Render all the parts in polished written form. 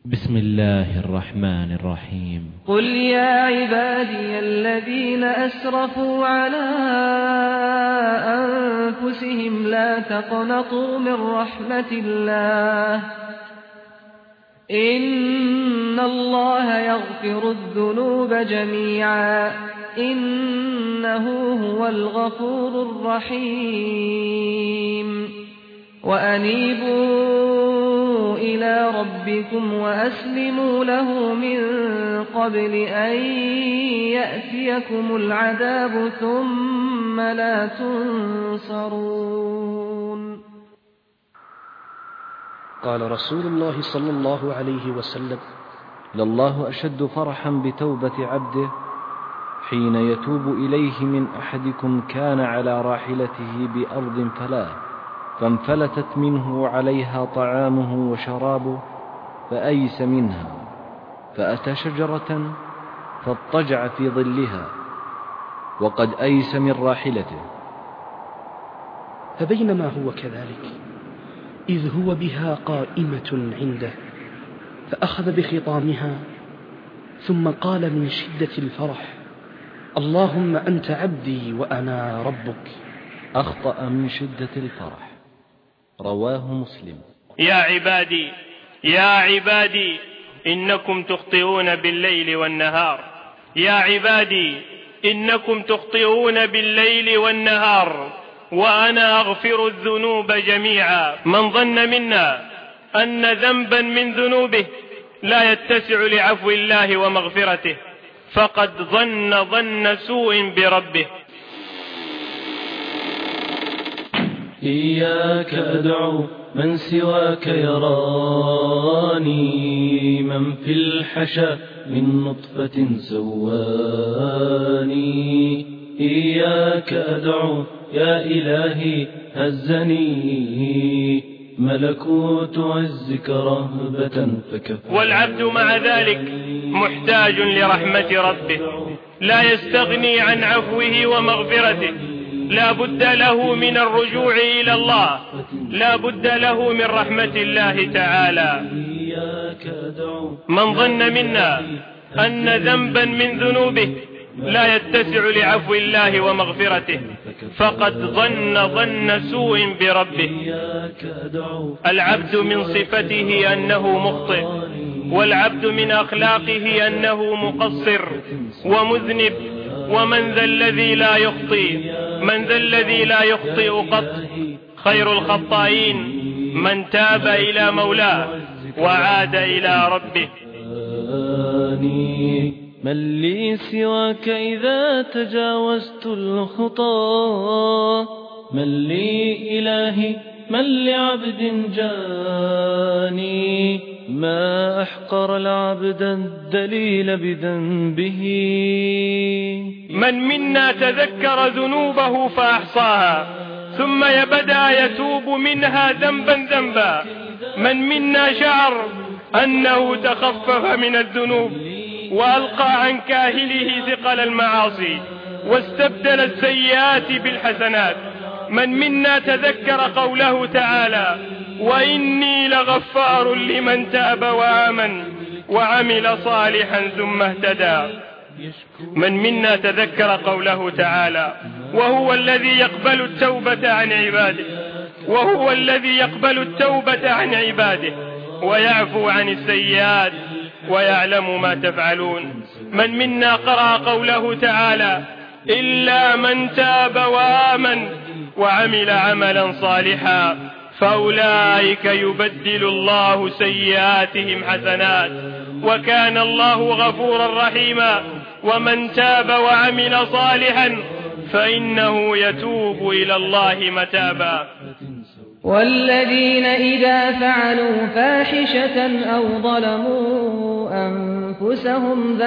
بسم الله الرحمن الرحيم. قل يا عبادي الذين أسرفوا على أنفسهم لا تقنطوا من رحمة الله إن الله يغفر الذنوب جميعا إنه هو الغفور الرحيم. وأنيبوا إلى ربكم وأسلموا له من قبل أن يأتيكم العذاب ثم لا تنصرون. قال رسول الله صلى الله عليه وسلم: لله أشد فرحا بتوبة عبده حين يتوب إليه من أحدكم كان على راحلته بأرض فلاة فانفلتت منه عليها طعامه وشرابه فأيس منها فأتى شجرة فاضطجع في ظلها وقد أيس من راحلته. فبينما هو كذلك إذ هو بها قائمة عنده فأخذ بخطامها ثم قال من شدة الفرح: اللهم أنت عبدي وأنا ربك. أخطأ من شدة الفرح. رواه مسلم. يا عبادي إنكم تخطئون بالليل والنهار. يا عبادي إنكم تخطئون بالليل والنهار وأنا أغفر الذنوب جميعا. من ظن منا أن ذنبا من ذنوبه لا يتسع لعفو الله ومغفرته فقد ظن سوء بربه. إياك أدعو من سواك يراني من في الحشا من نطفة سواني. إياك أدعو يا إلهي هزني ملكوت عزك رهبة فكفاني. والعبد مع ذلك محتاج لرحمة ربه لا يستغني عن عفوه ومغفرته. لا بد له من الرجوع إلى الله لا بد له من رحمة الله تعالى. من ظن منا أن ذنبا من ذنوبه لا يتسع لعفو الله ومغفرته فقد ظن سوء بربه. العبد من صفته أنه مخطئ والعبد من أخلاقه أنه مقصر ومذنب. ومن ذا الذي لا يخطئ من ذا الذي لا يخطئ قط. خير الخطائين من تاب إلى مولاه وعاد إلى ربه. من لي سواك إذا تجاوزت الخطى. من لي إلهي من لعبد جاني ما أحقر العبد الدليل بذنبه. من منا تذكر ذنوبه فأحصاها ثم بدأ يتوب منها ذنبا. من منا شعر أنه تخفف من الذنوب وألقى عن كاهله ثقل المعاصي واستبدل السيئات بالحسنات. من منا تذكر قوله تعالى: وإني لغفار لمن تاب وآمن وعمل صالحا ثم اهتدى. من منا تذكر قوله تعالى: وهو الذي يقبل التوبة عن عباده ويعفو عن السيئات ويعلم ما تفعلون. من منا قرأ قوله تعالى: إلا من تاب وآمن وعمل عملا صالحا فأولئك يبدل الله سيئاتهم حسنات وكان الله غفورا رحيما. ومن تاب وعمل صالحا فإنه يتوب إلى الله متابا. والذين إذا فعلوا فاحشة أو ظلموا أنفسهم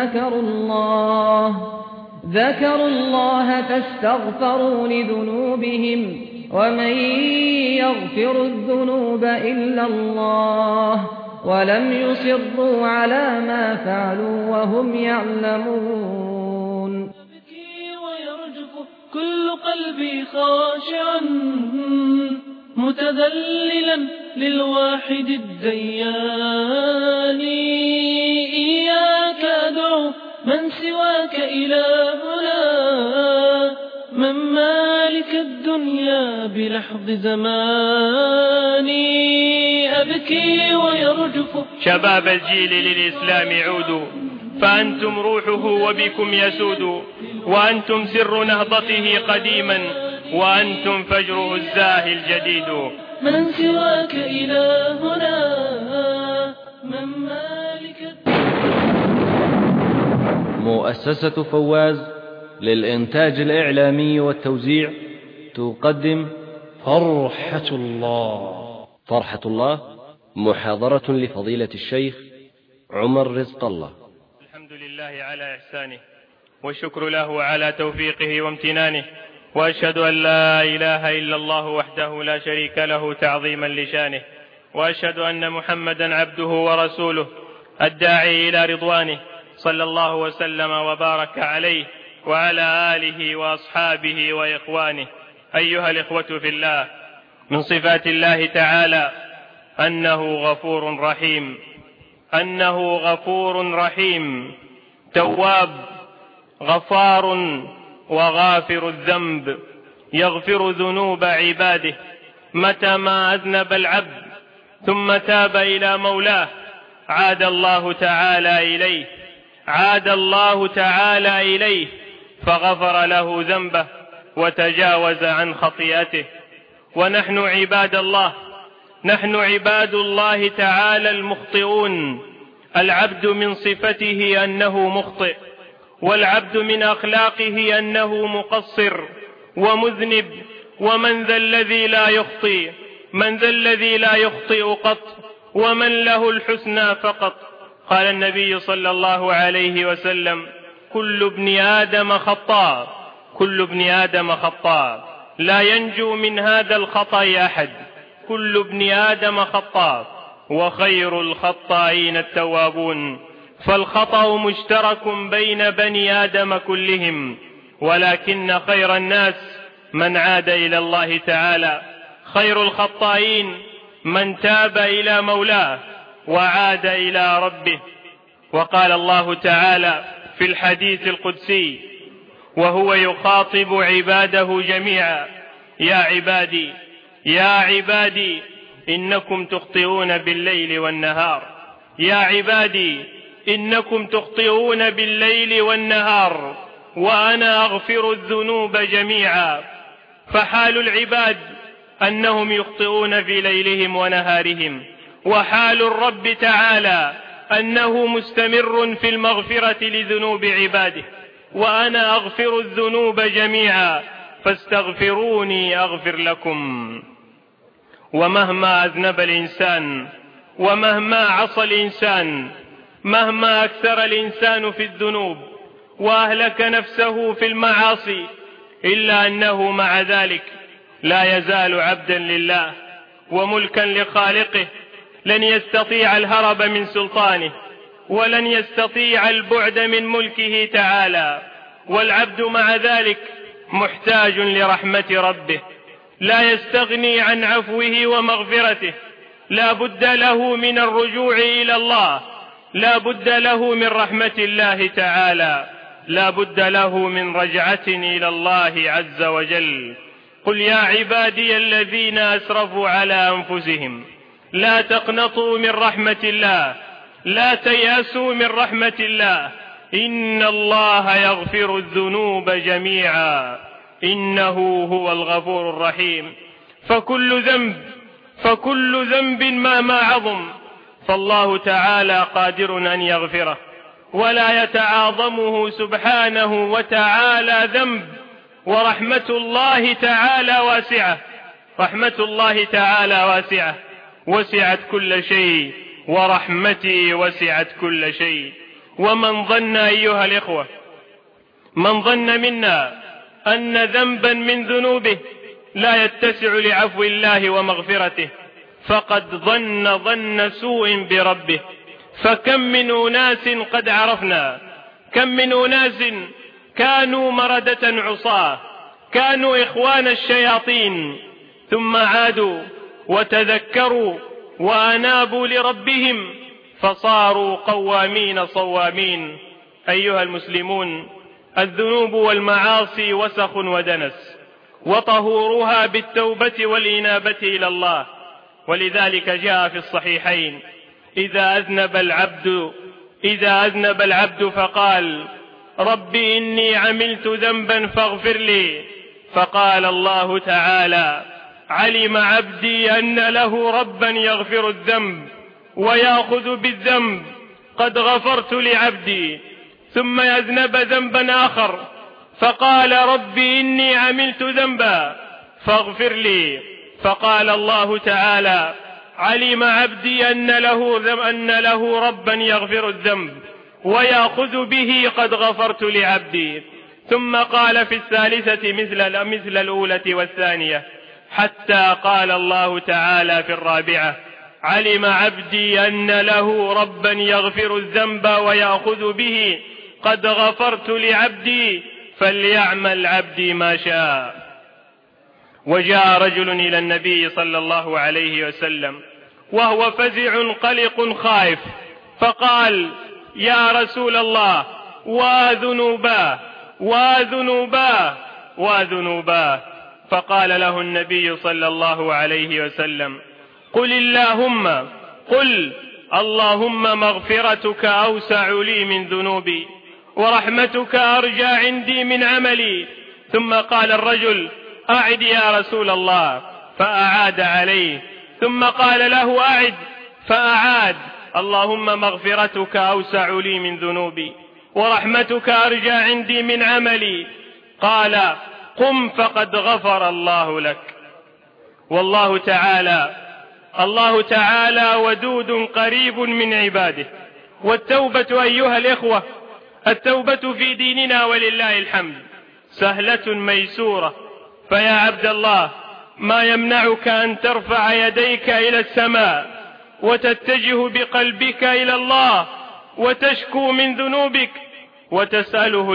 ذكروا الله فاستغفروا لذنوبهم ومن يغفر الذنوب إلا الله ولم يصروا على ما فعلوا وهم يعلمون. ويرجف كل قلبي خاشعا متذللا للواحد الديان من سواك إلهنا؟ من مالك الدنيا بلحظ زماني أبكي ويرجف. شباب الجيل للإسلام عودوا، فأنتم روحه وبكم يسود، وأنتم سر نهضته قديما، وأنتم فجره الزاهي الجديد. من سواك إلهنا؟ من مالك مؤسسة فواز للإنتاج الإعلامي والتوزيع تقدم فرحة الله. فرحة الله محاضرة لفضيلة الشيخ عمر رزق الله. الحمد لله على إحسانه، والشكر له على توفيقه وامتنانه، وأشهد أن لا إله إلا الله وحده لا شريك له تعظيما لشانه، وأشهد أن محمدا عبده ورسوله الداعي إلى رضوانه، صلى الله وسلم وبارك عليه وعلى آله وأصحابه وإخوانه. أيها الإخوة في الله، من صفات الله تعالى أنه غفور رحيم، أنه غفور رحيم، تواب، غفار وغافر الذنب، يغفر ذنوب عباده متى ما أذنب العبد ثم تاب إلى مولاه عاد الله تعالى إليه، عاد الله تعالى إليه فغفر له ذنبه وتجاوز عن خطيئته. ونحن عباد الله، نحن عباد الله تعالى المخطئون. العبد من صفته أنه مخطئ، والعبد من أخلاقه أنه مقصر ومذنب. ومن ذا الذي لا يخطئ؟ من ذا الذي لا يخطئ قط؟ ومن له الحسنى فقط. قال النبي صلى الله عليه وسلم: كل ابن آدم خطاء، كل ابن آدم خطاء، لا ينجو من هذا الخطأ أحد، كل ابن آدم خطاء، وخير الخطائين التوابون. فالخطأ مشترك بين بني آدم كلهم، ولكن خير الناس من عاد إلى الله تعالى، خير الخطائين من تاب إلى مولاه وعاد إلى ربه. وقال الله تعالى في الحديث القدسي وهو يخاطب عباده جميعا: يا عبادي، يا عبادي إنكم تخطئون بالليل والنهار، يا عبادي إنكم تخطئون بالليل والنهار وأنا أغفر الذنوب جميعا. فحال العباد أنهم يخطئون في ليلهم ونهارهم، وحال الرب تعالى أنه مستمر في المغفرة لذنوب عباده. وأنا أغفر الذنوب جميعا فاستغفروني أغفر لكم. ومهما أذنب الإنسان، ومهما عصى الإنسان، مهما أكثر الإنسان في الذنوب وأهلك نفسه في المعاصي، إلا أنه مع ذلك لا يزال عبدا لله وملكا لخالقه، لن يستطيع الهرب من سلطانه، ولن يستطيع البعد من ملكه تعالى. والعبد مع ذلك محتاج لرحمة ربه، لا يستغني عن عفوه ومغفرته، لا بد له من الرجوع إلى الله، لا بد له من رحمة الله تعالى، لا بد له من رجعة إلى الله عز وجل. قل يا عبادي الذين أسرفوا على أنفسهم لا تقنطوا من رحمة الله، لا تيأسوا من رحمة الله، إن الله يغفر الذنوب جميعا إنه هو الغفور الرحيم. فكل ذنب ما عظم فالله تعالى قادر أن يغفره، ولا يتعاظمه سبحانه وتعالى ذنب. ورحمة الله تعالى واسعة، رحمة الله تعالى واسعة، وسعت كل شيء، ورحمتي وسعت كل شيء. ومن ظن أيها الإخوة، من ظن منا أن ذنبا من ذنوبه لا يتسع لعفو الله ومغفرته فقد ظن سوء بربه. فكم من أناس قد عرفنا، كم من أناس كانوا مردة عصاة، كانوا إخوان الشياطين، ثم عادوا وتذكروا وأنابوا لربهم فصاروا قوامين صوامين. أيها المسلمون، الذنوب والمعاصي وسخ ودنس، وطهورها بالتوبة والإنابة إلى الله. ولذلك جاء في الصحيحين: إذا أذنب العبد فقال: رب إني عملت ذنبا فاغفر لي، فقال الله تعالى: علم عبدي أن له ربا يغفر الذنب ويأخذ بالذنب، قد غفرت لعبدي. ثم يذنب ذنبا آخر فقال: رب إني عملت ذنبا فاغفر لي، فقال الله تعالى: علم عبدي أن له ربا يغفر الذنب ويأخذ به، قد غفرت لعبدي. ثم قال في الثالثة مثل الأولى والثانية، حتى قال الله تعالى في الرابعة: علم عبدي أن له ربا يغفر الذنب ويأخذ به، قد غفرت لعبدي، فليعمل عبدي ما شاء. وجاء رجل إلى النبي صلى الله عليه وسلم وهو فزع قلق خائف، فقال: يا رسول الله، وذنوباه. فقال له النبي صلى الله عليه وسلم: قل اللهم مغفرتك أوسع لي من ذنوبي، ورحمتك أرجى عندي من عملي. ثم قال الرجل: أعد يا رسول الله، فأعاد عليه. ثم قال له: أعد، فأعاد: اللهم مغفرتك أوسع لي من ذنوبي، ورحمتك أرجى عندي من عملي. قال: قم فقد غفر الله لك. الله تعالى ودود قريب من عباده. والتوبة أيها الإخوة، التوبة في ديننا ولله الحمد سهلة ميسورة. فيا عبد الله، ما يمنعك أن ترفع يديك إلى السماء وتتجه بقلبك إلى الله وتشكو من ذنوبك وتسأله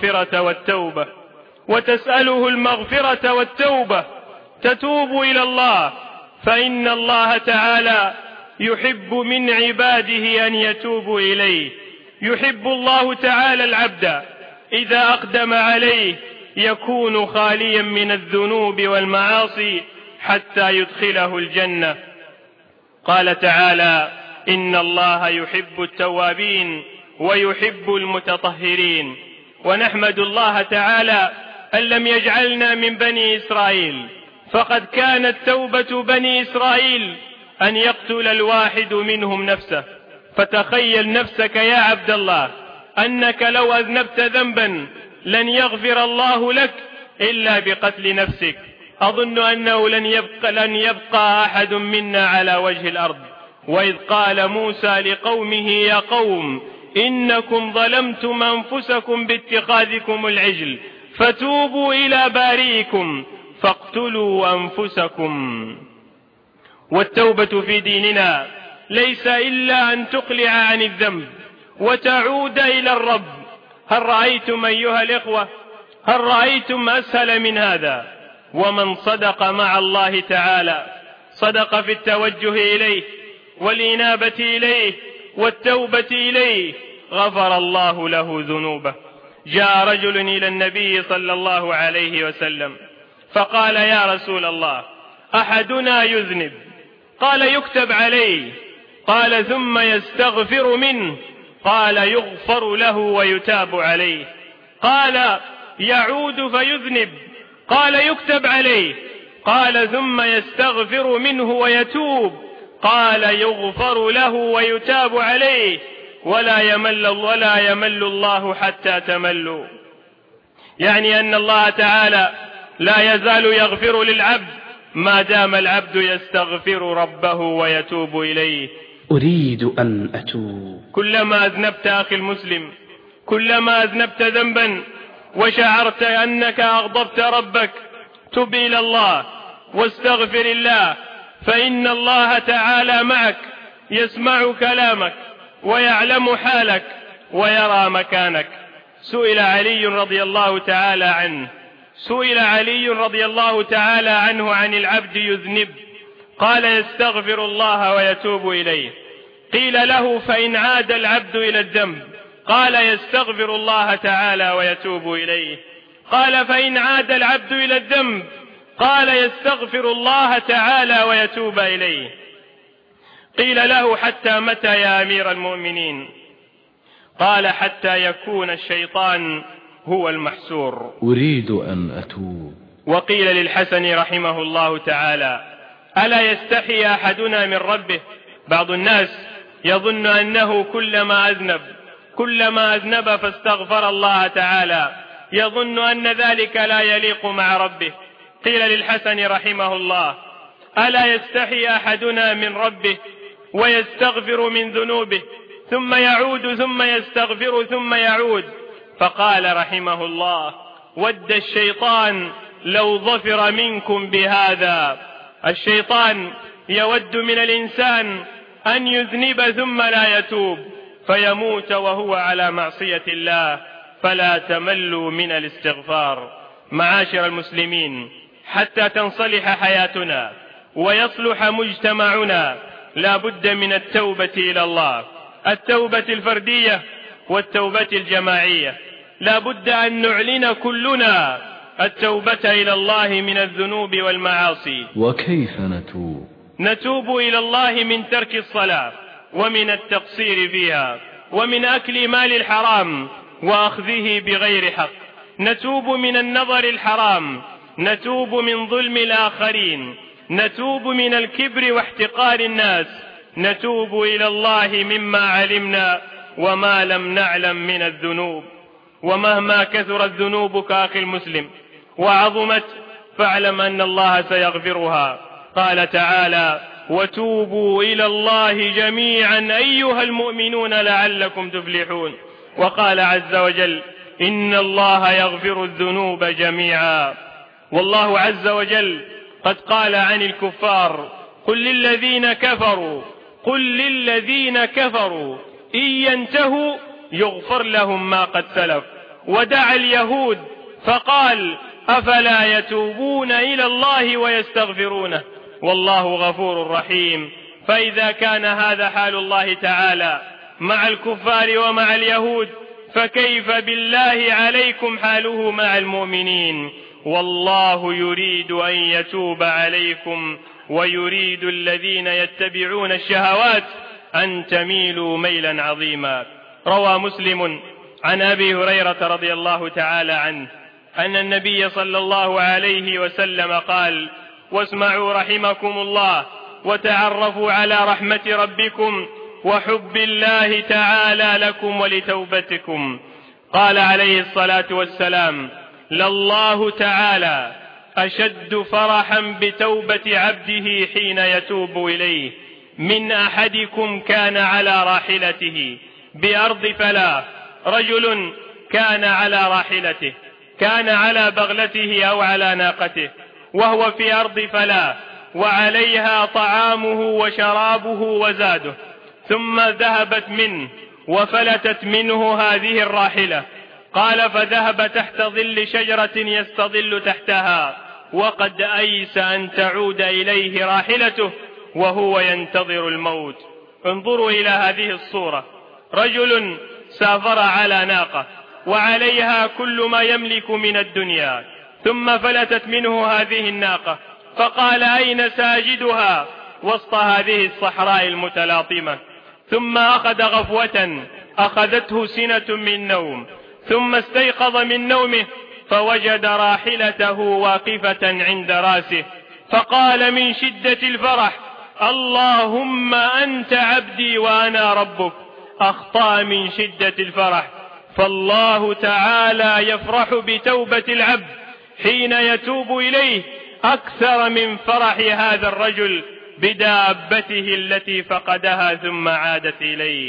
المغفرة والتوبة، تتوب إلى الله، فإن الله تعالى يحب من عباده أن يتوبوا إليه. يحب الله تعالى العبد إذا أقدم عليه يكون خاليا من الذنوب والمعاصي حتى يدخله الجنة. قال تعالى: إن الله يحب التوابين ويحب المتطهرين. ونحمد الله تعالى أن لم يجعلنا من بني إسرائيل، فقد كانت توبة بني إسرائيل أن يقتل الواحد منهم نفسه. فتخيل نفسك يا عبد الله أنك لو أذنبت ذنبا لن يغفر الله لك إلا بقتل نفسك. أظن أنه لن يبقى أحد منا على وجه الأرض. وإذ قال موسى لقومه: يا قوم إنكم ظلمتم أنفسكم باتخاذكم العجل، فتوبوا إلى بارئكم فاقتلوا أنفسكم. والتوبة في ديننا ليس إلا أن تقلع عن الذنب وتعود إلى الرب. هل رأيتم أيها الإخوة، هل رأيتم أسهل من هذا؟ ومن صدق مع الله تعالى، صدق في التوجه إليه والإنابة إليه والتوبة إليه، غفر الله له ذنوبه. جاء رجل إلى النبي صلى الله عليه وسلم فقال: يا رسول الله، أحدنا يذنب. قال: يكتب عليه. قال: ثم يستغفر منه. قال: يغفر له ويتاب عليه. قال: يعود فيذنب. قال: يكتب عليه. قال: ثم يستغفر منه ويتوب. قال: يغفر له ويتاب عليه. ولا يمل الله حتى تملوا. يعني أن الله تعالى لا يزال يغفر للعبد ما دام العبد يستغفر ربه ويتوب إليه. أريد أن أتوب. كلما أذنبت أخي المسلم، كلما أذنبت ذنبا وشعرت أنك أغضبت ربك، تب إلى الله واستغفر الله، فإن الله تعالى معك، يسمع كلامك ويعلم حالك ويرى مكانك. سئل علي رضي الله تعالى عنه عن العبد يذنب، قال: يستغفر الله ويتوب إليه. قيل له: فإن عاد العبد إلى الذنب قال يستغفر الله تعالى ويتوب إليه. قال فإن عاد العبد إلى الذنب قال يستغفر الله تعالى ويتوب إليه. قيل له حتى متى يا أمير المؤمنين؟ قال حتى يكون الشيطان هو المحسور. أريد أن أتوب. وقيل للحسن رحمه الله تعالى ألا يستحي أحدنا من ربه؟ بعض الناس يظن أنه كلما أذنب فاستغفر الله تعالى يظن أن ذلك لا يليق مع ربه. قيل للحسن رحمه الله ألا يستحي أحدنا من ربه ويستغفر من ذنوبه ثم يعود ثم يستغفر ثم يعود؟ فقال رحمه الله ود الشيطان لو ظفر منكم بهذا. الشيطان يود من الإنسان أن يذنب ثم لا يتوب فيموت وهو على معصية الله، فلا تملوا من الاستغفار. معاشر المسلمين، حتى تنصلح حياتنا ويصلح مجتمعنا لا بد من التوبة إلى الله، التوبة الفردية والتوبة الجماعية. لا بد أن نعلن كلنا التوبة إلى الله من الذنوب والمعاصي. وكيف نتوب؟ نتوب إلى الله من ترك الصلاة ومن التقصير فيها ومن أكل مال الحرام وأخذه بغير حق، نتوب من النظر الحرام، نتوب من ظلم الآخرين، نتوب من الكبر واحتقار الناس، نتوب إلى الله مما علمنا وما لم نعلم من الذنوب. ومهما كثرت ذنوبك أخي المسلم وعظمت فاعلم أن الله سيغفرها. قال تعالى وتوبوا إلى الله جميعا أيها المؤمنون لعلكم تفلحون. وقال عز وجل إن الله يغفر الذنوب جميعا. والله عز وجل قد قال عن الكفار قل للذين كفروا إن ينتهوا يغفر لهم ما قد سلف. ودعا اليهود فقال أفلا يتوبون إلى الله ويستغفرونه والله غفور رحيم. فإذا كان هذا حال الله تعالى مع الكفار ومع اليهود فكيف بالله عليكم حاله مع المؤمنين؟ والله يريد أن يتوب عليكم ويريد الذين يتبعون الشهوات أن تميلوا ميلا عظيما. روى مسلم عن أبي هريرة رضي الله تعالى عنه أن النبي صلى الله عليه وسلم قال واسمعوا رحمكم الله وتعرفوا على رحمة ربكم وحب الله تعالى لكم ولتوبتكم. قال عليه الصلاة والسلام لله تعالى أشد فرحا بتوبة عبده حين يتوب إليه من أحدكم كان على راحلته بأرض فلاة. رجل كان على راحلته، كان على بغلته أو على ناقته وهو في أرض فلاة وعليها طعامه وشرابه وزاده، ثم ذهبت منه وفلتت منه هذه الراحلة. قال فذهب تحت ظل شجرة يستظل تحتها وقد أيس أن تعود إليه راحلته وهو ينتظر الموت. انظروا إلى هذه الصورة، رجل سافر على ناقة وعليها كل ما يملك من الدنيا، ثم فلتت منه هذه الناقة فقال أين ساجدها وسط هذه الصحراء المتلاطمة؟ ثم أخذ غفوة أخذته سنة من نوم، ثم استيقظ من نومه فوجد راحلته واقفة عند راسه، فقال من شدة الفرح اللهم أنت عبدي وأنا ربك. أخطأ من شدة الفرح. فالله تعالى يفرح بتوبة العبد حين يتوب إليه أكثر من فرح هذا الرجل بدابته التي فقدها ثم عادت إليه.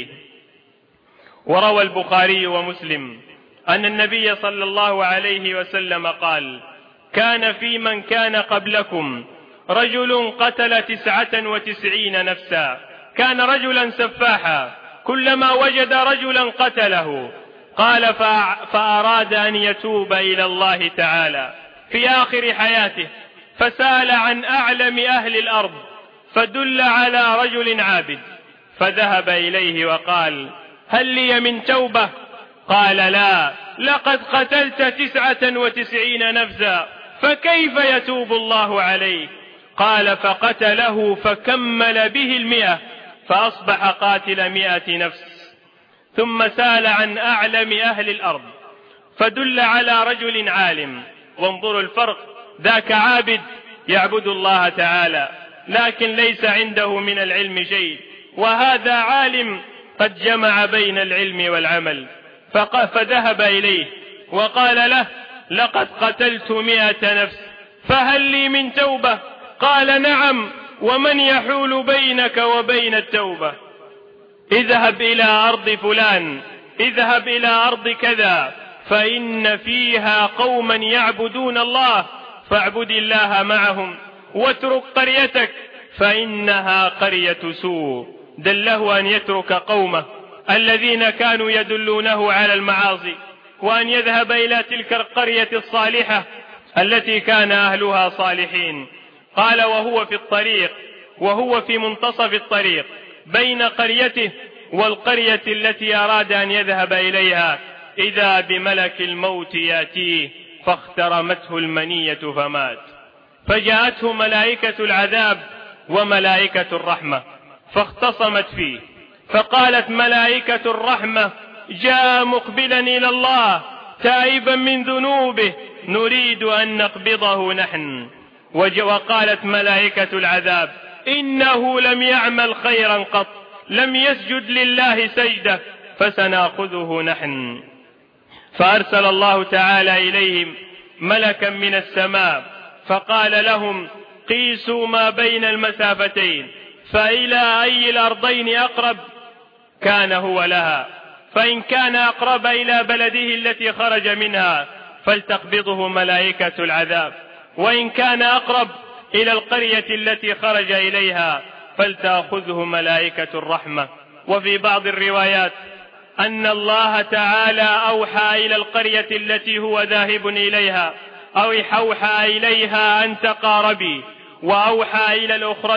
وروى البخاري ومسلم أن النبي صلى الله عليه وسلم قال كان في من كان قبلكم رجل قتل 99 نفسا، كان رجلا سفاحا كلما وجد رجلا قتله. قال فأراد أن يتوب إلى الله تعالى في آخر حياته فسأل عن أعلم أهل الأرض فدل على رجل عابد، فذهب إليه وقال هل لي من توبة؟ قال لا، لقد قتلت 99 نفسا، فكيف يتوب الله عليك؟ قال فقتله فكمل به 100 فأصبح قاتل 100 نفس. ثم سال عن أعلم أهل الأرض فدل على رجل عالم، وانظروا الفرق، ذاك عابد يعبد الله تعالى لكن ليس عنده من العلم شيء، وهذا عالم قد جمع بين العلم والعمل. فذهب إليه وقال له لقد قتلت 100 نفس فهل لي من توبة؟ قال نعم، ومن يحول بينك وبين التوبة؟ اذهب إلى أرض فلان، اذهب إلى أرض كذا، فإن فيها قوما يعبدون الله فاعبد الله معهم، واترك قريتك فإنها قرية سوء. دله أن يترك قومه الذين كانوا يدلونه على المعاصي، وأن يذهب إلى تلك القرية الصالحة التي كان أهلها صالحين. قال وهو في الطريق، وهو في منتصف الطريق بين قريته والقرية التي أراد أن يذهب إليها، إذا بملك الموت يأتيه فاخترمته المنية فمات. فجاءته ملائكة العذاب وملائكة الرحمة فاختصمت فيه، فقالت ملائكة الرحمة جاء مقبلا إلى الله تائبا من ذنوبه نريد أن نقبضه نحن. وقالت ملائكة العذاب إنه لم يعمل خيرا قط، لم يسجد لله سجدة، فسنأخذه نحن. فأرسل الله تعالى إليهم ملكا من السماء فقال لهم قيسوا ما بين المسافتين، فإلى أي الأرضين أقرب كان هو لها، فإن كان أقرب إلى بلده التي خرج منها فلتقبضه ملائكة العذاب، وإن كان أقرب إلى القرية التي خرج إليها فلتأخذه ملائكة الرحمة. وفي بعض الروايات أن الله تعالى أوحى إلى القرية التي هو ذاهب إليها، أو أوحى إليها أن تقاربي، وأوحى إلى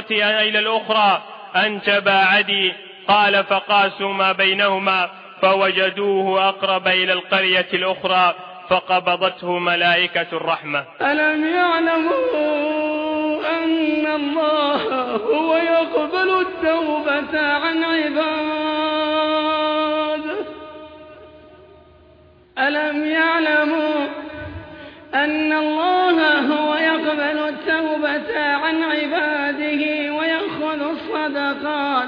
الأخرى أن تباعدي. قال فقاسوا ما بينهما فوجدوه أقرب إلى القرية الأخرى فقبضته ملائكة الرحمة. ألم يعلموا أن الله هو يقبل التوبة عن عباده؟ ألم يعلموا أن الله هو يقبل التوبة عن عباده ويأخذ الصدقات،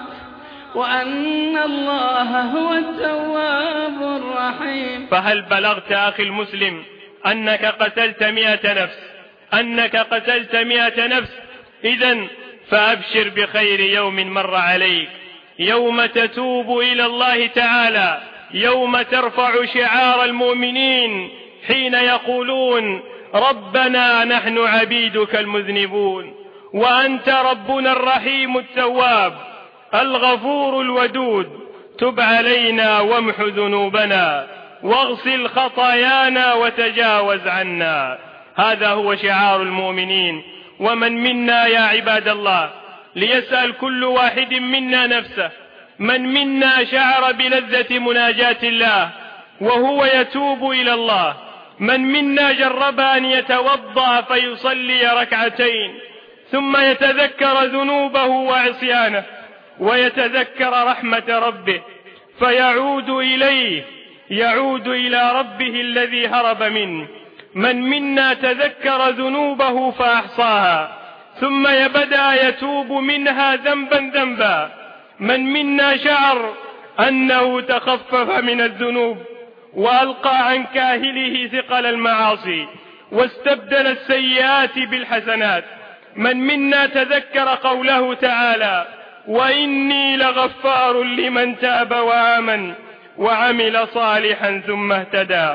وأن الله هو التواب الرحيم؟ فهل بلغت أخي المسلم أنك قتلت 100 نفس؟ أنك قتلت 100 نفس، إذن فأبشر بخير يوم مر عليك، يوم تتوب إلى الله تعالى، يوم ترفع شعار المؤمنين حين يقولون ربنا نحن عبيدك المذنبون، وأنت ربنا الرحيم التواب الغفور الودود، تب علينا وامح ذنوبنا واغسل خطايانا وتجاوز عنا. هذا هو شعار المؤمنين. ومن منا يا عباد الله، ليسأل كل واحد منا نفسه، من منا شعر بلذة مناجاة الله وهو يتوب إلى الله؟ من منا جرب أن يتوضأ فيصلي ركعتين ثم يتذكر ذنوبه وعصيانه ويتذكر رحمة ربه فيعود إليه، يعود إلى ربه الذي هرب منه؟ من منا تذكر ذنوبه فأحصاها ثم بدأ يتوب منها ذنبا ذنبا؟ من منا شعر أنه تخفف من الذنوب وألقى عن كاهله ثقل المعاصي واستبدل السيئات بالحسنات؟ من منا تذكر قوله تعالى وإني لغفار لمن تاب وآمن وعمل صالحا ثم اهتدى؟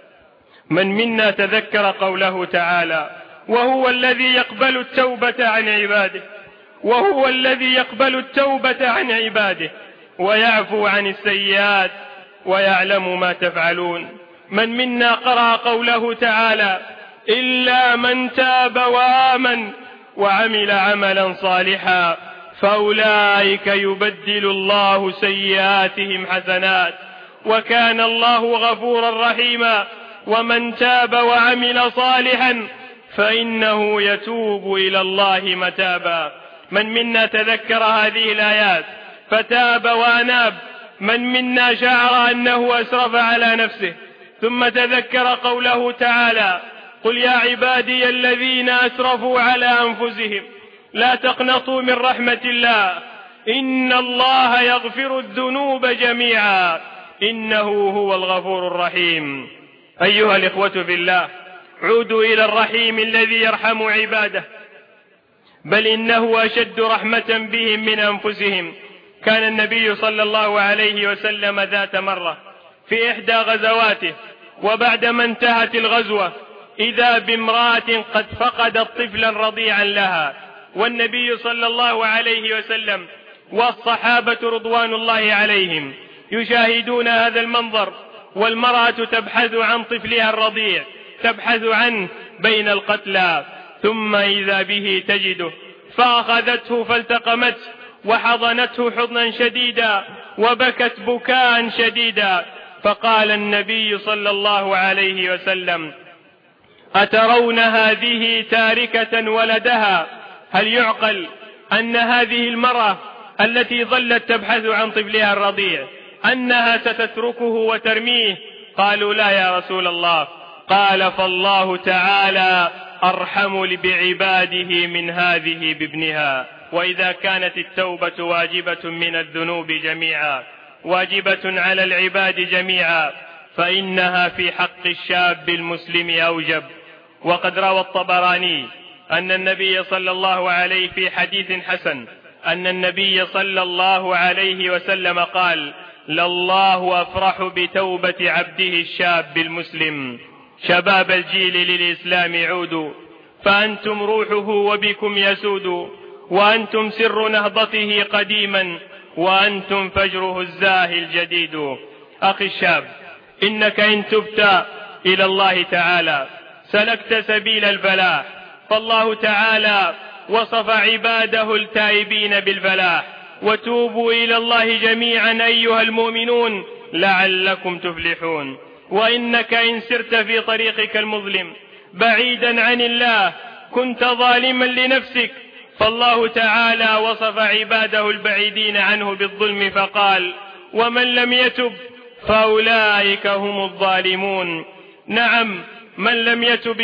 من منا تذكر قوله تعالى وهو الذي يقبل التوبة عن عباده، وهو الذي يقبل التوبة عن عباده ويعفو عن السيئات ويعلم ما تفعلون؟ من منا قرأ قوله تعالى إلا من تاب وآمن وعمل عملا صالحا فأولئك يبدل الله سيئاتهم حسنات وكان الله غفورا رحيما. ومن تاب وعمل صالحا فإنه يتوب إلى الله متابا. من منا تذكر هذه الآيات فتاب وأناب؟ من منا شعر أنه أسرف على نفسه ثم تذكر قوله تعالى: قل يا عبادي الذين أسرفوا على أنفسهم لا تقنطوا من رحمة الله إن الله يغفر الذنوب جميعا إنه هو الغفور الرحيم. أيها الإخوة في الله، عودوا إلى الرحيم الذي يرحم عباده، بل إنه أشد رحمة بهم من أنفسهم. كان النبي صلى الله عليه وسلم ذات مرة في إحدى غزواته، وبعدما انتهت الغزوة إذا بامرأة قد فقدت طفلا رضيعا لها، والنبي صلى الله عليه وسلم والصحابة رضوان الله عليهم يشاهدون هذا المنظر، والمرأة تبحث عن طفلها الرضيع، تبحث عنه بين القتلى، ثم إذا به تجده، فأخذته فالتقمته وحضنته حضنا شديدا وبكت بكاء شديدا. فقال النبي صلى الله عليه وسلم: أترون هذه تاركة ولدها؟ هل يعقل أن هذه المرأة التي ظلت تبحث عن طفلها الرضيع أنها ستتركه وترميه؟ قالوا: لا يا رسول الله. قال: فالله تعالى أرحم بعباده من هذه بابنها. وإذا كانت التوبة واجبة من الذنوب جميعا، واجبة على العباد جميعا، فإنها في حق الشاب المسلم أوجب. وقد روى الطبراني أن النبي صلى الله عليه في حديث حسن أن النبي صلى الله عليه وسلم قال: لله أفرح بتوبة عبده الشاب المسلم. شباب الجيل للإسلام عودوا، فأنتم روحه وبكم يسود، وأنتم سر نهضته قديما، وأنتم فجره الزاهي الجديد. أخي الشاب، إنك إن تبت إلى الله تعالى سلكت سبيل الفلاح، فالله تعالى وصف عباده التائبين بالفلاح: وتوبوا إلى الله جميعا أيها المؤمنون لعلكم تفلحون. وإنك إن سرت في طريقك المظلم بعيدا عن الله كنت ظالما لنفسك، فالله تعالى وصف عباده البعيدين عنه بالظلم فقال: ومن لم يتب فأولئك هم الظالمون. نعم، من لم يتب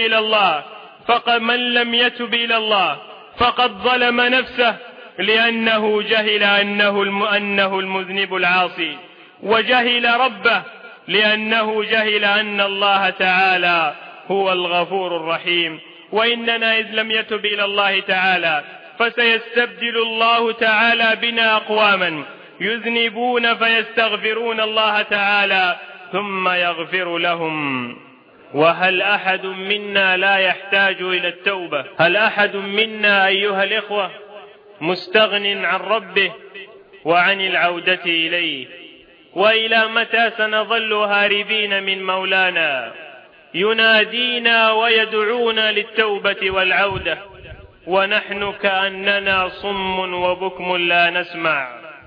إلى الله فقد ظلم نفسه، لأنه جهل أنه المذنب العاصي، وجهل ربه لأنه جهل أن الله تعالى هو الغفور الرحيم. وإننا إذ لم يتب إلى الله تعالى فسيستبدل الله تعالى بنا أقواما يذنبون فيستغفرون الله تعالى ثم يغفر لهم. وهل أحد منا لا يحتاج إلى التوبة؟ هل أحد منا أيها الإخوة مستغن عن ربه وعن العودة إليه؟ وإلى متى سنظل هاربين من مولانا ينادينا ويدعونا للتوبة والعودة، ونحن كأننا صم وبكم لا نسمع؟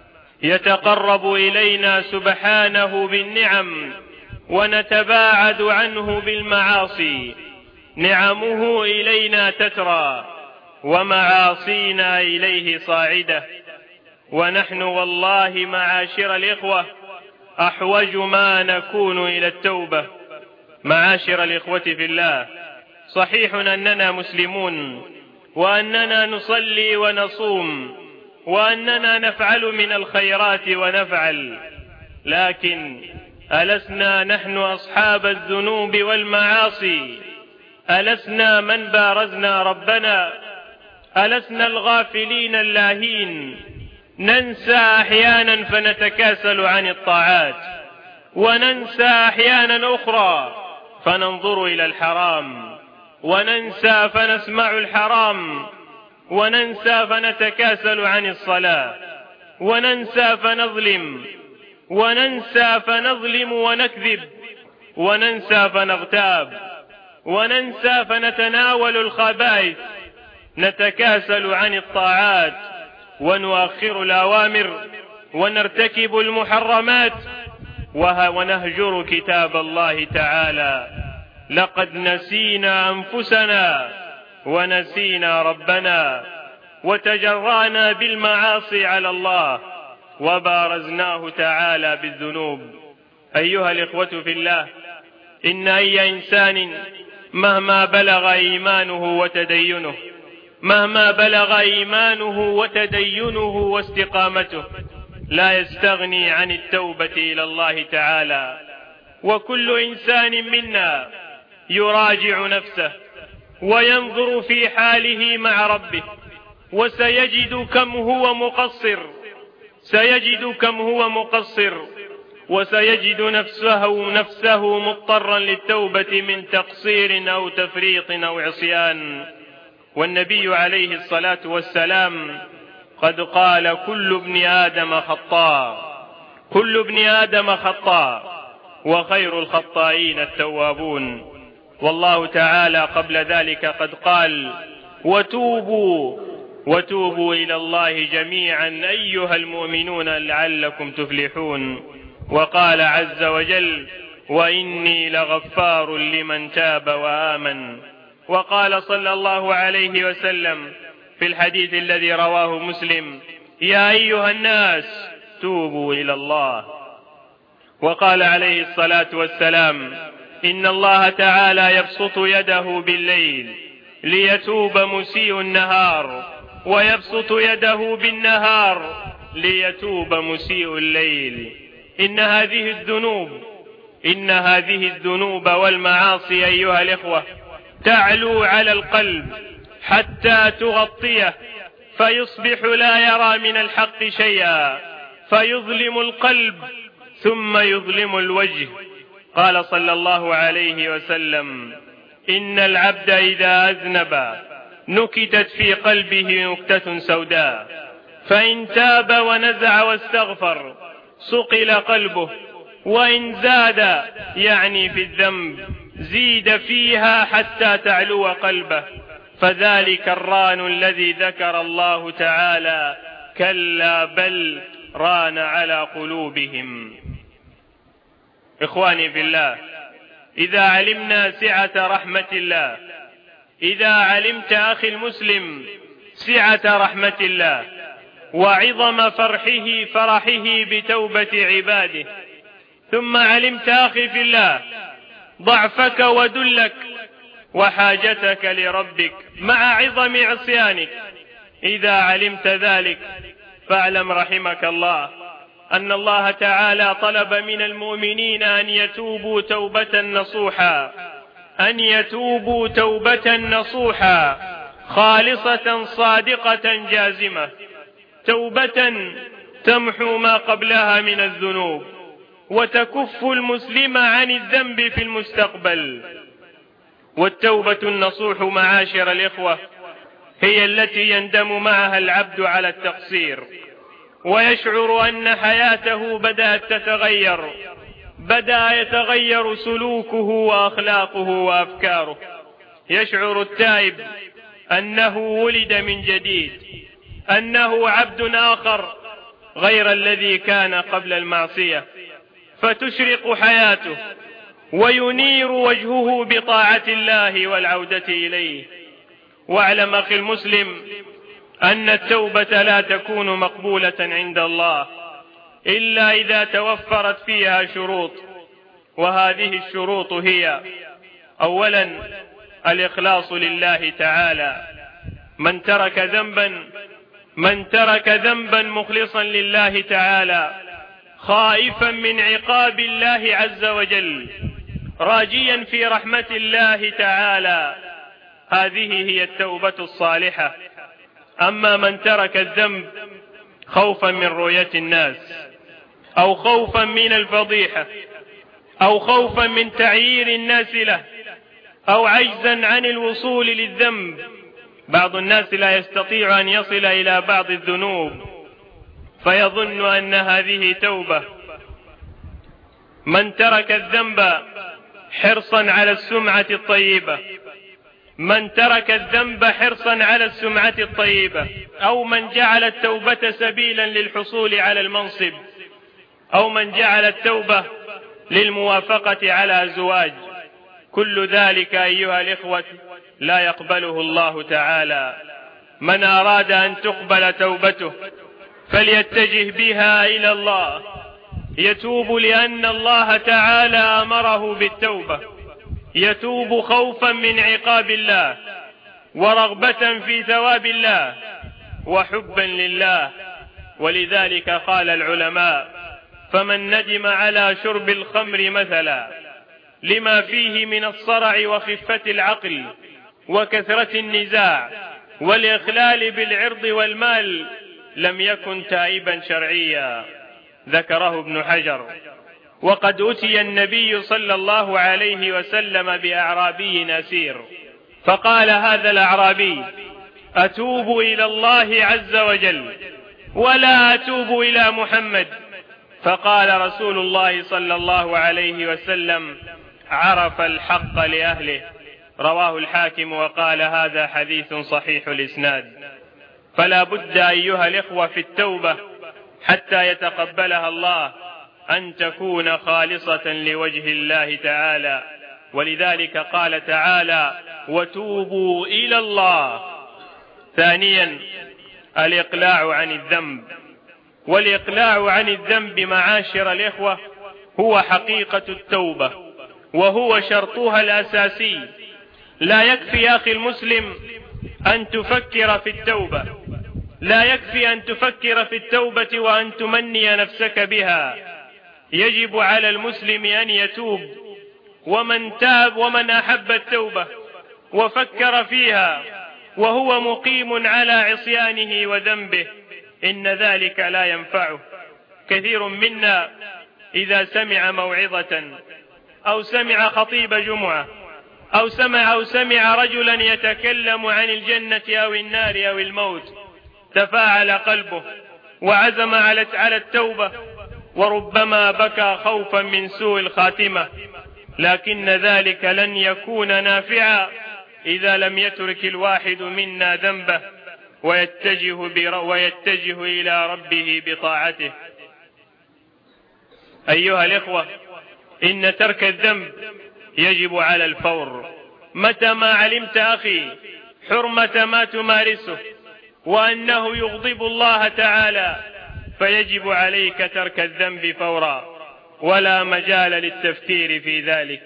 يتقرب إلينا سبحانه بالنعم ونتباعد عنه بالمعاصي. نعمه إلينا تترى ومعاصينا إليه صاعدة، ونحن والله معاشر الإخوة أحوج ما نكون إلى التوبة. معاشر الإخوة في الله، صحيح أننا مسلمون، وأننا نصلي ونصوم، وأننا نفعل من الخيرات ونفعل، لكن ألسنا نحن أصحاب الذنوب والمعاصي؟ ألسنا من بارزنا ربنا؟ ألسنا الغافلين اللاهين؟ ننسى أحيانا فنتكاسل عن الطاعات، وننسى أحيانا أخرى فننظر إلى الحرام، وننسى فنسمع الحرام، وننسى فنتكاسل عن الصلاة، وننسى فنظلم، وننسى فنظلم ونكذب، وننسى فنغتاب، وننسى فنتناول الخبائث. نتكاسل عن الطاعات ونؤخر الأوامر ونرتكب المحرمات، ونهجر كتاب الله تعالى. لقد نسينا أنفسنا ونسينا ربنا، وتجرأنا بالمعاصي على الله وبارزناه تعالى بالذنوب. أيها الإخوة في الله، إن أي إنسان مهما بلغ إيمانه وتدينه واستقامته لا يستغني عن التوبة إلى الله تعالى. وكل إنسان منا يراجع نفسه وينظر في حاله مع ربه، وسيجد كم هو مقصر، وسيجد نفسه مضطرا للتوبة من تقصير أو تفريط أو عصيان. والنبي عليه الصلاة والسلام قد قال: كل ابن آدم خطاء وخير الخطائين التوابون. والله تعالى قبل ذلك قد قال: وتوبوا إلى الله جميعا أيها المؤمنون لعلكم تفلحون. وقال عز وجل: وإني لغفار لمن تاب وآمن. وقال صلى الله عليه وسلم في الحديث الذي رواه مسلم: يا أيها الناس توبوا إلى الله. وقال عليه الصلاة والسلام: إن الله تعالى يبسط يده بالليل ليتوب مسيء النهار، ويبسط يده بالنهار ليتوب مسيء الليل. إن هذه الذنوب والمعاصي أيها الإخوة تعلو على القلب حتى تغطيه، فيصبح لا يرى من الحق شيئا، فيظلم القلب ثم يظلم الوجه. قال صلى الله عليه وسلم: إن العبد إذا أذنب نكتت في قلبه نكتة سوداء، فإن تاب ونزع واستغفر صقل قلبه، وإن زاد يعني في الذنب زيد فيها حتى تعلو قلبه، فذلك الران الذي ذكر الله تعالى: كلا بل ران على قلوبهم. إخواني في الله، إذا علمنا سعة رحمة الله، إذا علمت أخي المسلم سعة رحمة الله وعظم فرحه بتوبة عباده، ثم علمت أخي في الله ضعفك ودلك وحاجتك لربك مع عظم عصيانك، إذا علمت ذلك فاعلم رحمك الله أن الله تعالى طلب من المؤمنين أن يتوبوا توبة نصوحا خالصة صادقة جازمة، توبة تمحو ما قبلها من الذنوب وتكف المسلم عن الذنب في المستقبل. والتوبة النصوح معاشر الإخوة هي التي يندم معها العبد على التقصير، ويشعر أن حياته بدأت تتغير، بدأ يتغير سلوكه وأخلاقه وأفكاره. يشعر التائب أنه ولد من جديد، أنه عبد آخر غير الذي كان قبل المعصية، فتشرق حياته وينير وجهه بطاعة الله والعودة إليه. واعلم أخي المسلم أن التوبة لا تكون مقبولة عند الله إلا إذا توفرت فيها شروط، وهذه الشروط هي: أولا الإخلاص لله تعالى. من ترك ذنبا مخلصا لله تعالى، خائفا من عقاب الله عز وجل، راجيا في رحمة الله تعالى، هذه هي التوبة الصالحة. أما من ترك الذنب خوفا من رؤية الناس، أو خوفا من الفضيحة، أو خوفا من تعيير الناس له، أو عجزا عن الوصول للذنب، بعض الناس لا يستطيع أن يصل إلى بعض الذنوب فيظن أن هذه توبة. من ترك الذنب حرصا على السمعة الطيبة، أو من جعل التوبة سبيلا للحصول على المنصب، أو من جعل التوبة للموافقة على زواج. كل ذلك أيها الإخوة لا يقبله الله تعالى. من أراد أن تقبل توبته فليتجه بها إلى الله، يتوب لأن الله تعالى أمره بالتوبة، يتوب خوفا من عقاب الله ورغبة في ثواب الله وحبا لله. ولذلك قال العلماء: فمن ندم على شرب الخمر مثلا لما فيه من الصرع وخفة العقل وكثرة النزاع والإخلال بالعرض والمال لم يكن تائبا شرعيا. ذكره ابن حجر. وقد أتي النبي صلى الله عليه وسلم بأعرابي أسير، فقال هذا الأعرابي: أتوب إلى الله عز وجل ولا أتوب إلى محمد. فقال رسول الله صلى الله عليه وسلم: عرف الحق لأهله. رواه الحاكم وقال هذا حديث صحيح الإسناد. فلا بد أيها الإخوة في التوبة حتى يتقبلها الله أن تكون خالصة لوجه الله تعالى. ولذلك قال تعالى: وتوبوا إلى الله. ثانيا الإقلاع عن الذنب. والإقلاع عن الذنب معاشر الإخوة هو حقيقة التوبة وهو شرطها الأساسي. لا يكفي يا أخي المسلم أن تفكر في التوبة، لا يكفي أن تفكر في التوبة وأن تمني نفسك بها. يجب على المسلم أن يتوب. ومن تاب ومن أحب التوبة وفكر فيها وهو مقيم على عصيانه وذنبه إن ذلك لا ينفعه. كثير منا إذا سمع موعظة أو سمع خطيب جمعة أو سمع رجلا يتكلم عن الجنة أو النار أو الموت تفاعل قلبه وعزم على التوبة، وربما بكى خوفا من سوء الخاتمة، لكن ذلك لن يكون نافعا إذا لم يترك الواحد منا ذنبه ويتجه إلى ربه بطاعته. أيها الإخوة، إن ترك الذنب يجب على الفور. متى ما علمت أخي حرمة ما تمارسه وأنه يغضب الله تعالى فيجب عليك ترك الذنب فورا، ولا مجال للتفكير في ذلك.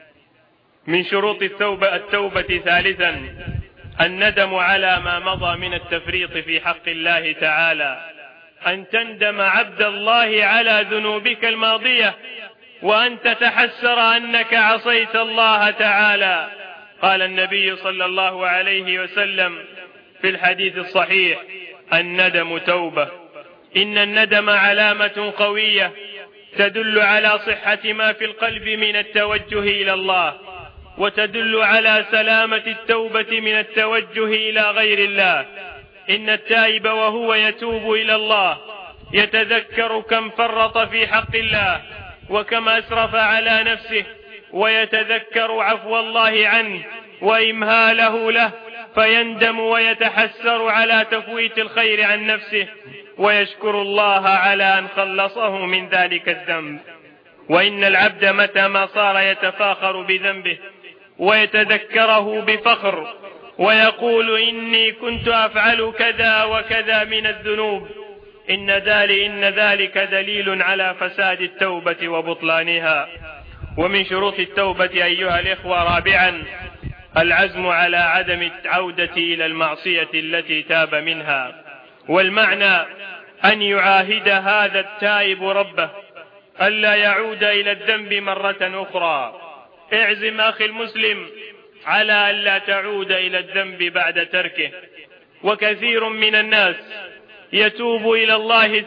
من شروط التوبة ثالثا الندم على ما مضى من التفريط في حق الله تعالى. أن تندم عبد الله على ذنوبك الماضية وأن تتحسر أنك عصيت الله تعالى. قال النبي صلى الله عليه وسلم في الحديث الصحيح: الندم توبة. إن الندم علامة قوية تدل على صحة ما في القلب من التوجه إلى الله، وتدل على سلامة التوبة من التوجه إلى غير الله. إن التائب وهو يتوب إلى الله يتذكر كم فرط في حق الله وكم أسرف على نفسه، ويتذكر عفو الله عنه وإمهاله له، فيندم ويتحسر على تفويت الخير عن نفسه، ويشكر الله على أن خلصه من ذلك الذنب. وإن العبد متى ما صار يتفاخر بذنبه ويتذكره بفخر ويقول: إني كنت أفعل كذا وكذا من الذنوب، إن ذلك دليل على فساد التوبة وبطلانها. ومن شروط التوبة أيها الإخوة رابعا العزم على عدم العودة إلى المعصية التي تاب منها. والمعنى أن يعاهد هذا التائب ربه ألا يعود إلى الذنب مرة أخرى. اعزم أخي المسلم على ألا تعود إلى الذنب بعد تركه. وكثير من الناس يتوب إلى الله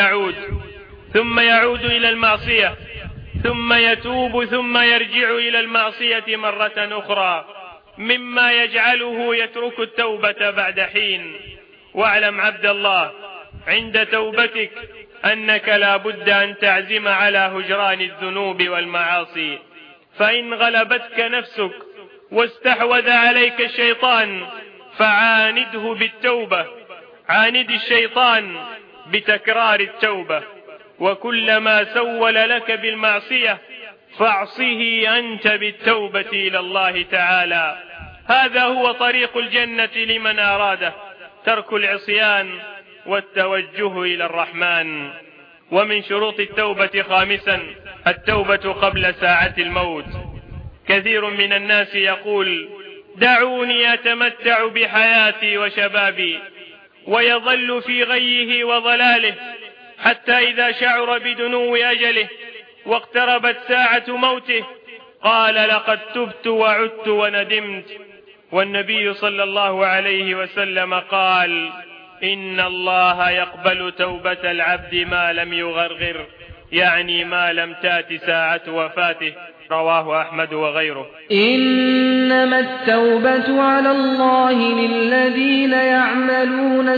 ثم يعود إلى المعصية، ثم يتوب ثم يرجع إلى المعصية مرة أخرى، مما يجعله يترك التوبة بعد حين. واعلم عبد الله عند توبتك أنك لا بد أن تعزم على هجران الذنوب والمعاصي، فإن غلبتك نفسك واستحوذ عليك الشيطان فعانده بالتوبة. عاند الشيطان بتكرار التوبة، وكلما سول لك بالمعصية فاعصه أنت بالتوبة إلى الله تعالى. هذا هو طريق الجنة لمن أراده، ترك العصيان والتوجه إلى الرحمن. ومن شروط التوبة خامسا التوبة قبل ساعة الموت. كثير من الناس يقول دعوني أتمتع بحياتي وشبابي، ويظل في غيه وضلاله حتى إذا شعر بدنو أجله واقتربت ساعة موته قال لقد تبت وعدت وندمت. والنبي صلى الله عليه وسلم قال إن الله يقبل توبة العبد ما لم يغرغر، يعني ما لم تأت ساعة وفاته. رواه أحمد وغيره. إنما التوبة على الله للذين يعملون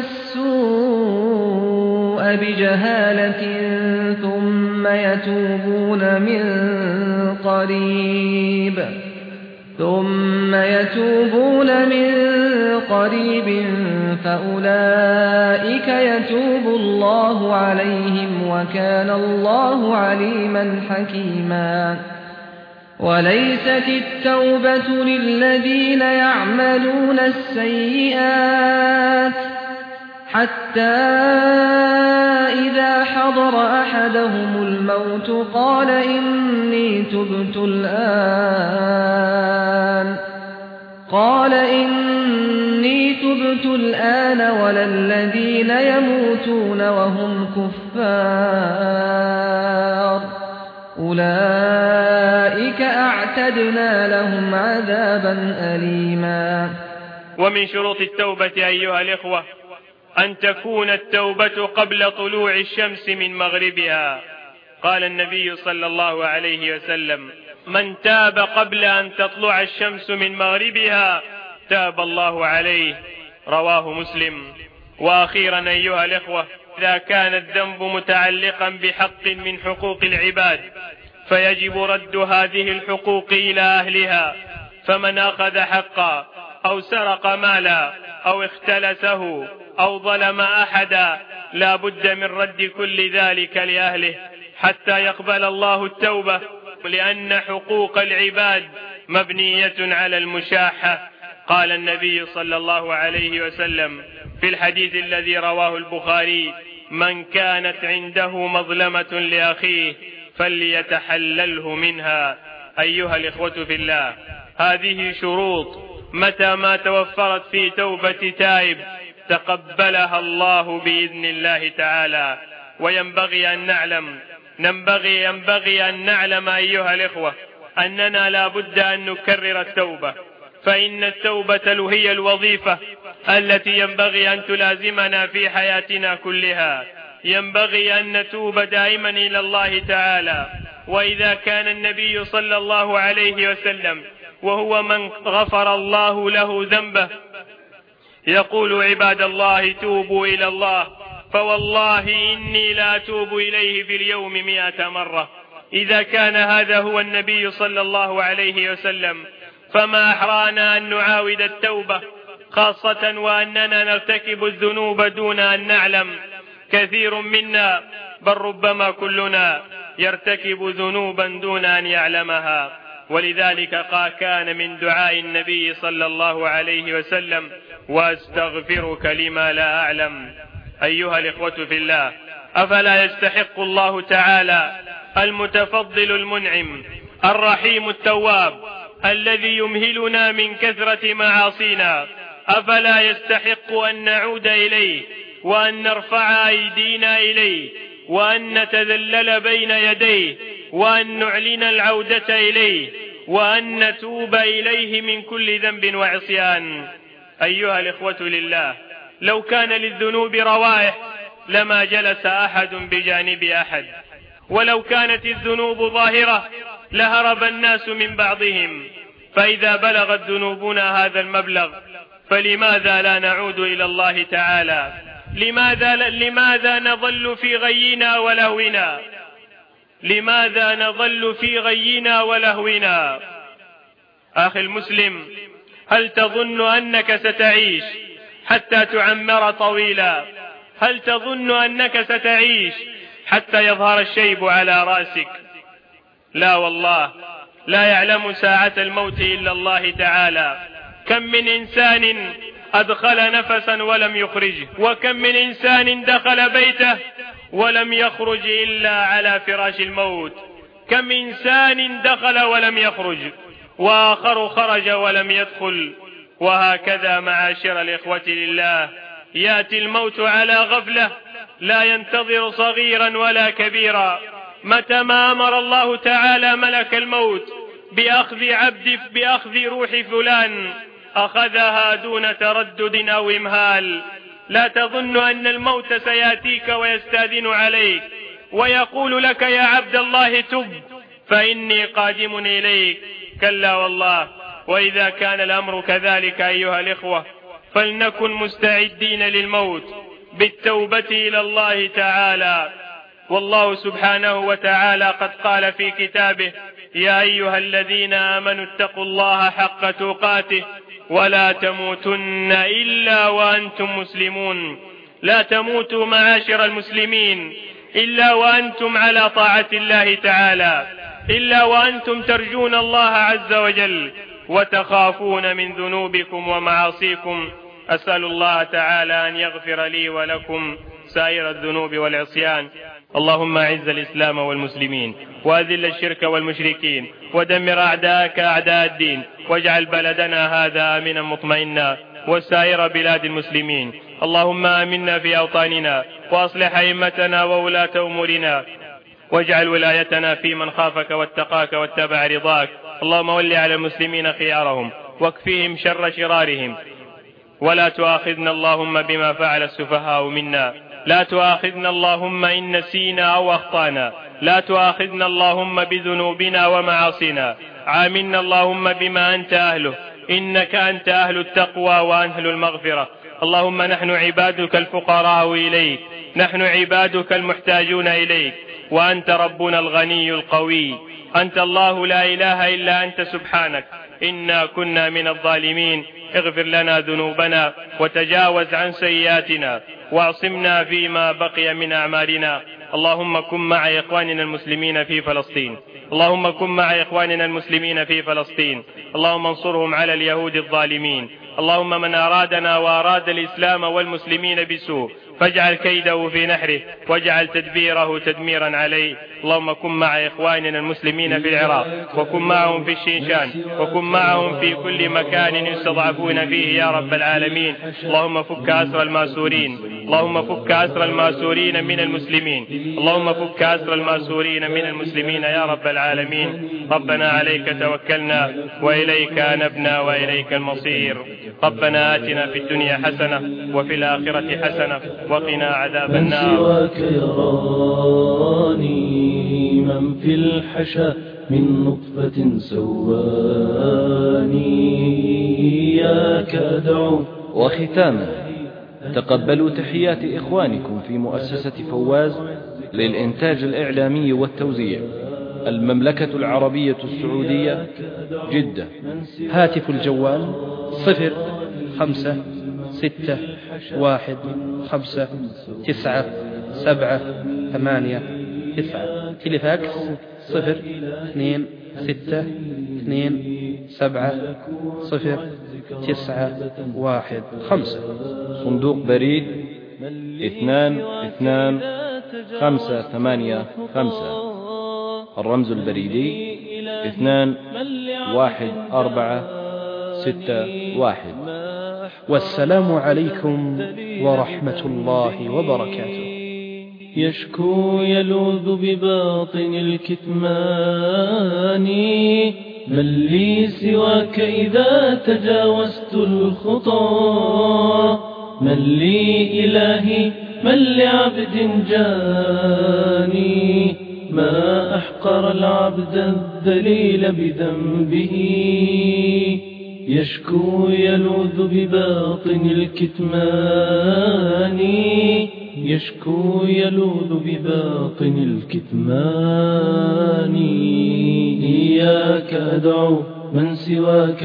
السوء بجهالة ثم يتوبون من قريب فأولئك يتوب الله عليهم وكان الله عليما حكيما. وليست التوبة للذين يعملون السيئات حتى إذا حضر أحدهم الموت قال إني تبت الآن ولا الذين يموتون وهم كفار أولئك أعتدنا لهم عذابا أليما. ومن شروط التوبة أيها الإخوة أن تكون التوبة قبل طلوع الشمس من مغربها. قال النبي صلى الله عليه وسلم من تاب قبل أن تطلع الشمس من مغربها تاب الله عليه. رواه مسلم. وأخيرا أيها الإخوة إذا كان الذنب متعلقا بحق من حقوق العباد فيجب رد هذه الحقوق إلى أهلها. فمن أخذ حقا أو سرق مالا أو اختلسه أو ظلم أحدا لا بد من رد كل ذلك لأهله حتى يقبل الله التوبة، لأن حقوق العباد مبنية على المشاحة. قال النبي صلى الله عليه وسلم في الحديث الذي رواه البخاري من كانت عنده مظلمة لأخيه فليتحلله منها. أيها الإخوة في الله، هذه شروط متى ما توفرت في توبة تائب تقبلها الله بإذن الله تعالى. وينبغي أن نعلم أيها الإخوة أننا لا بد أن نكرر التوبة، فإن التوبة هي الوظيفة التي ينبغي أن تلازمنا في حياتنا كلها. ينبغي أن نتوب دائما إلى الله تعالى. وإذا كان النبي صلى الله عليه وسلم وهو من غفر الله له ذنبه يقول عباد الله توبوا إلى الله فوالله إني لا أتوب إليه في اليوم 100 مرة. إذا كان هذا هو النبي صلى الله عليه وسلم فما أحرانا أن نعاود التوبة، خاصة وأننا نرتكب الذنوب دون أن نعلم. كثير منا بل ربما كلنا يرتكب ذنوبا دون أن يعلمها. ولذلك كان من دعاء النبي صلى الله عليه وسلم وأستغفرك لما لا أعلم. أيها الإخوة في الله، أفلا يستحق الله تعالى المتفضل المنعم الرحيم التواب الذي يمهلنا من كثرة معاصينا، أفلا يستحق أن نعود إليه وأن نرفع أيدينا إليه وأن نتذلل بين يديه وأن نعلن العودة إليه وأن نتوب إليه من كل ذنب وعصيان؟ أيها الإخوة لله، لو كان للذنوب روائح لما جلس أحد بجانب أحد، ولو كانت الذنوب ظاهرة لهرب الناس من بعضهم. فإذا بلغت ذنوبنا هذا المبلغ فلماذا لا نعود إلى الله تعالى؟ لماذا نظل في غينا ولهونا؟ لماذا نظل في غينا ولهونا؟ أخي المسلم، هل تظن أنك ستعيش حتى تعمر طويلا؟ هل تظن أنك ستعيش حتى يظهر الشيب على رأسك؟ لا والله، لا يعلم ساعة الموت إلا الله تعالى. كم من إنسان أدخل نفسا ولم يخرجه، وكم من إنسان دخل بيته ولم يخرج إلا على فراش الموت. كم إنسان دخل ولم يخرج، وآخر خرج ولم يدخل. وهكذا معاشر الإخوة لله، يأتي الموت على غفلة، لا ينتظر صغيرا ولا كبيرا. متى ما أمر الله تعالى ملك الموت بأخذ روح فلان أخذها دون تردد أو إمهال. لا تظن أن الموت سيأتيك ويستأذن عليك ويقول لك يا عبد الله تب فإني قادم إليك. كلا والله. وإذا كان الأمر كذلك أيها الإخوة، فلنكن مستعدين للموت بالتوبة إلى الله تعالى. والله سبحانه وتعالى قد قال في كتابه: يا أيها الذين آمنوا اتقوا الله حق تقاته ولا تموتن إلا وأنتم مسلمون. لا تموتوا معاشر المسلمين إلا وأنتم على طاعة الله تعالى، إلا وأنتم ترجون الله عز وجل وتخافون من ذنوبكم ومعاصيكم. أسأل الله تعالى أن يغفر لي ولكم سائر الذنوب والعصيان. اللهم أعز الإسلام والمسلمين، وأذل الشرك والمشركين، ودمر أعداءك أعداء الدين، واجعل بلدنا هذا آمنا مطمئنا وسائر بلاد المسلمين. اللهم آمنا في أوطاننا، وأصلح أئمتنا وولاة أمورنا، واجعل ولايتنا في من خافك واتقاك واتبع رضاك. اللهم ول على المسلمين خيارهم واكفيهم شر شرارهم، ولا تؤاخذنا اللهم بما فعل السفهاء منا. لا تؤاخذنا اللهم إن نسينا أو أخطأنا. لا تؤاخذنا اللهم بذنوبنا ومعاصينا. عاملنا اللهم بما أنت أهله، إنك أنت أهل التقوى وأهل المغفرة. اللهم نحن عبادك الفقراء إليك، نحن عبادك المحتاجون إليك، وأنت ربنا الغني القوي. أنت الله لا إله إلا أنت سبحانك إنا كنا من الظالمين. اغفر لنا ذنوبنا وتجاوز عن سيئاتنا، واعصمنا فيما بقي من أعمالنا. اللهم كن مع إخواننا المسلمين في فلسطين، اللهم كن مع إخواننا المسلمين في فلسطين. اللهم انصرهم على اليهود الظالمين. اللهم من أرادنا وأراد الإسلام والمسلمين بسوء فاجعل كيده في نحره، واجعل تدبيره تدميرا عليه. اللهم كن مع إخواننا المسلمين في العراق، وكن معهم في الشيشان، وكن معهم في كل مكان يستضعفون فيه يا رب العالمين. اللهم فك أسر الماسورين، اللهم فك أسر الماسورين من المسلمين، اللهم فك أسر الماسورين من المسلمين يا رب العالمين. ربنا عليك توكلنا وإليك أنبنا وإليك المصير. ربنا آتنا في الدنيا حسنة وفي الآخرة حسنة وقنا عذاب النار. من سواك يراني، من في الحشا من نطفة سواني، إياك أدعو. وختاما، تقبلوا تحيات إخوانكم في مؤسسة فواز للإنتاج الإعلامي والتوزيع، المملكة العربية السعودية، جدة. هاتف الجوال 0561519789. تليفاكس 0267070915. صندوق بريد 22585. الرمز البريدي 21461. والسلام عليكم ورحمة الله وبركاته. يشكو يلوذ بباطن الكتمان، من لي سواك إذا تجاوزت الخطى، من لي إلهي من لعبد جاني، ما أحقر العبد الذليل بذنبه. يشكو يلوذ بباطن الكتمان، يشكو يلوذ بباطن الكتمان. إياك أدعو من سواك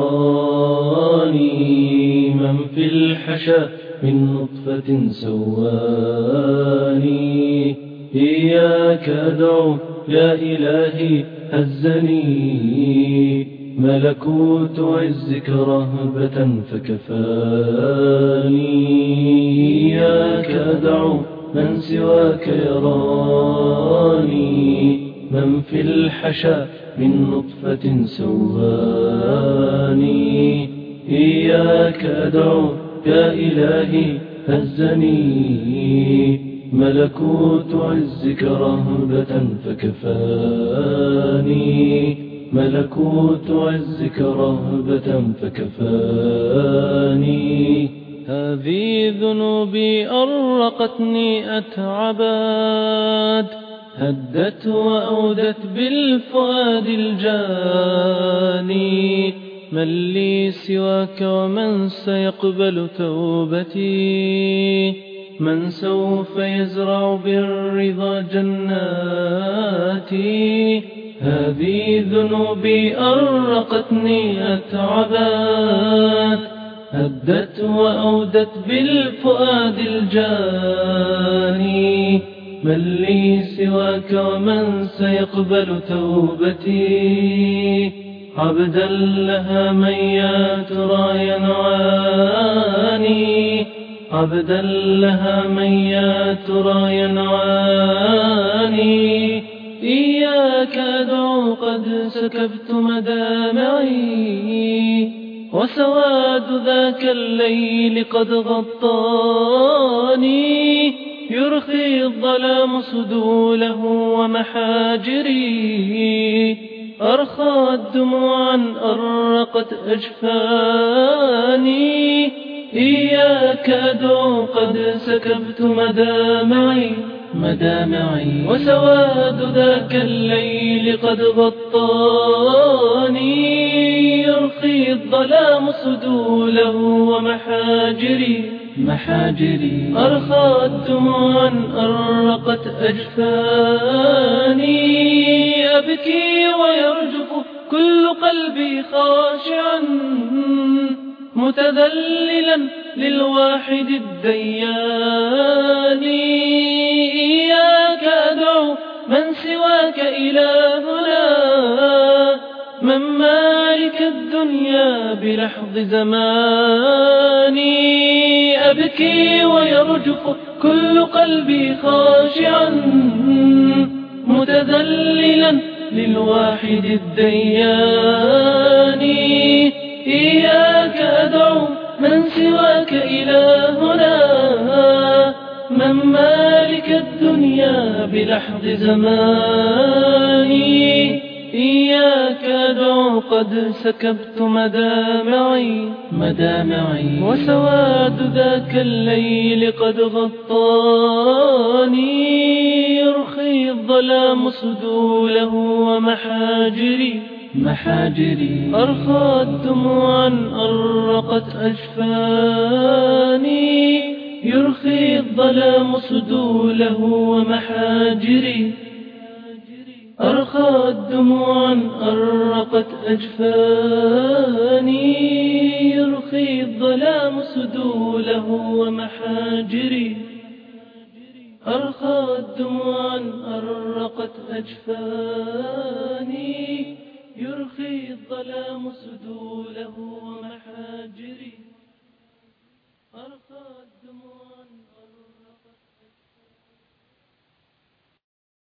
يراني، من في الحشا من نطفة سواني. إياك أدعو يا إلهي هزني ملكوت عزك رهبة فكفاني. إياك أدعو من سواك يراني، من في الحشا من نطفة سواني. إياك أدعو يا إلهي هزني ملكوت عزك رهبة فكفاني. ملكوت عزك رهبة فكفاني. هذه ذنوبي أرقتني أتعبات، هدت وأودت بالفؤاد الجاني. من لي سواك ومن سيقبل توبتي؟ من سوف يزرع بالرضا جناتي؟ هذه ذنوبي أرقتني أتعبات، هدت وأودت بالفؤاد الجاني. من لي سواك ومن سيقبل توبتي؟ عبدا لها من يا ترى ينعاني، عبدا لها من يا ترى ينعاني. إياك أدعو قد سكبت مدامعي، وسواد ذاك الليل قد غطاني. يرخي الظلام سدوله ومحاجري، أرخى دموعا أرقت أجفاني. إياك أدعو قد سكبت مدامعي، وسواد ذاك الليل قد غطاني. يرخي الظلام سدوله ومحاجري، أرخى دموعا أرقت أجفاني. أبكي ويرجف كل قلبي خاشعا، متذللا للواحد الديان. إياك أدعو من سواك إلهنا، من مالك الدنيا بلحظ زماني. أبكي ويرجف كل قلبي خاشعا، متذللا للواحد الديان. إياك أدعو من سواك إلهنا، من مالك الدنيا بلحظ زماني. إياك أدعو قد سكبت مدامعي، وسواد ذاك الليل قد غطاني. يرخي الظلام سدوله ومحاجري، أرخى دموعا أرقت أجفاني. يرخي الظلام سدوله ومحاجري، أرخى دموعا أرقت أجفاني. يرخي الظلام سدوله ومحاجري، أرخى دموعا أرقت أجفاني. يرخي الظلام سدوله ومحاجري، أرخى الدموع